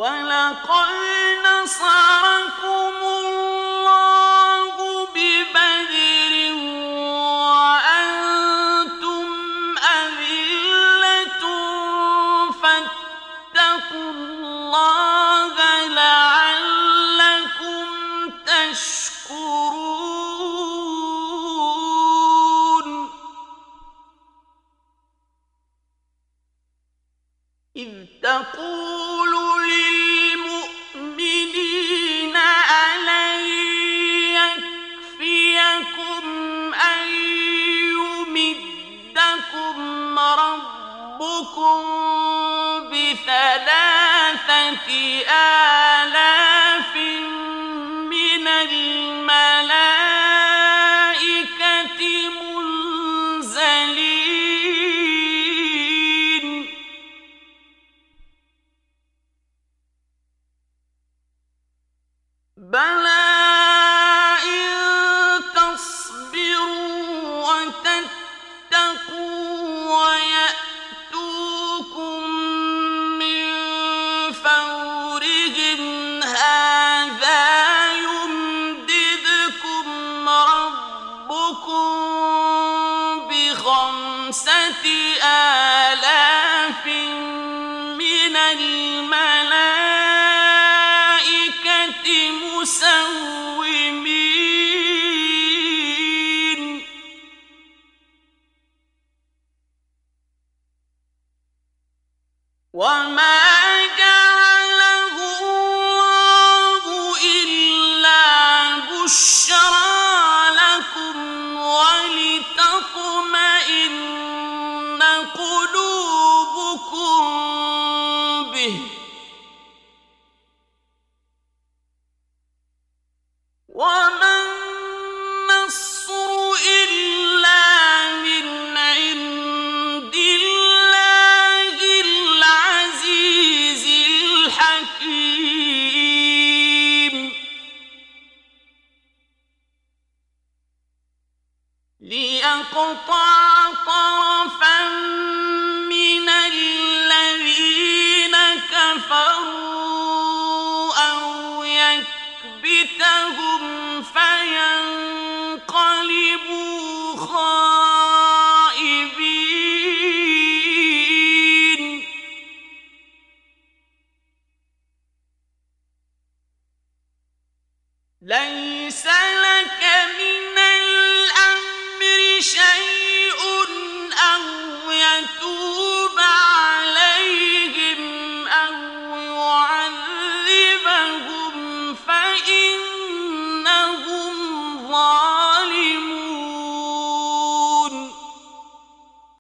وَلَقَدْ نَصَرَكُمُ اللَّهُ بِبَدْرٍ وَأَنتُمْ أَذِلَّةٌ فَاتَّقُوا اللَّهَ لَعَلَّكُمْ تَشْكُرُونَ. إِذْ تَقُولُ لِلْمُؤْمِنِينَ أَلَنْ يَكْفِيَكُمْ أَنْ يُمِدَّكُمْ رَبُّكُمْ بِثَلَاثَةِ آلَافٍ مِّنَ الْمَلَائِكَةِ مُنزَلِينَ بَلَىٰ إِن تَصْبِرُوا وَتَتَّقُوا وَيَأْتُوكُم مِّن فَوْرِهِمْ هَٰذَا يُمْدِدْكُمْ رَبُّكُم بِخَمْسَةِ آلَافٍ مِّنَ الْمَلَائِكَةِ مُسَوِّمِينَ وَمَا جَعَلَهُ اللَّهُ إِلَّا بُشْرَىٰ لَكُمْ وَلِتَطْمَئِنَّ قُلُوبُكُم بِهِ ۗ وَمَا النَّصْرُ إِلَّا مِنْ عِندِ اللَّهِ الْعَزِيزِ الْحَكِيمِ. لِيَقْطَعَ طَرَفًا مِّنَ الَّذِينَ كَفَرُوا أَوْ يَكْبِتَهُمْ فَيَنقَلِبُوا خَائِبِينَ. لَيْسَ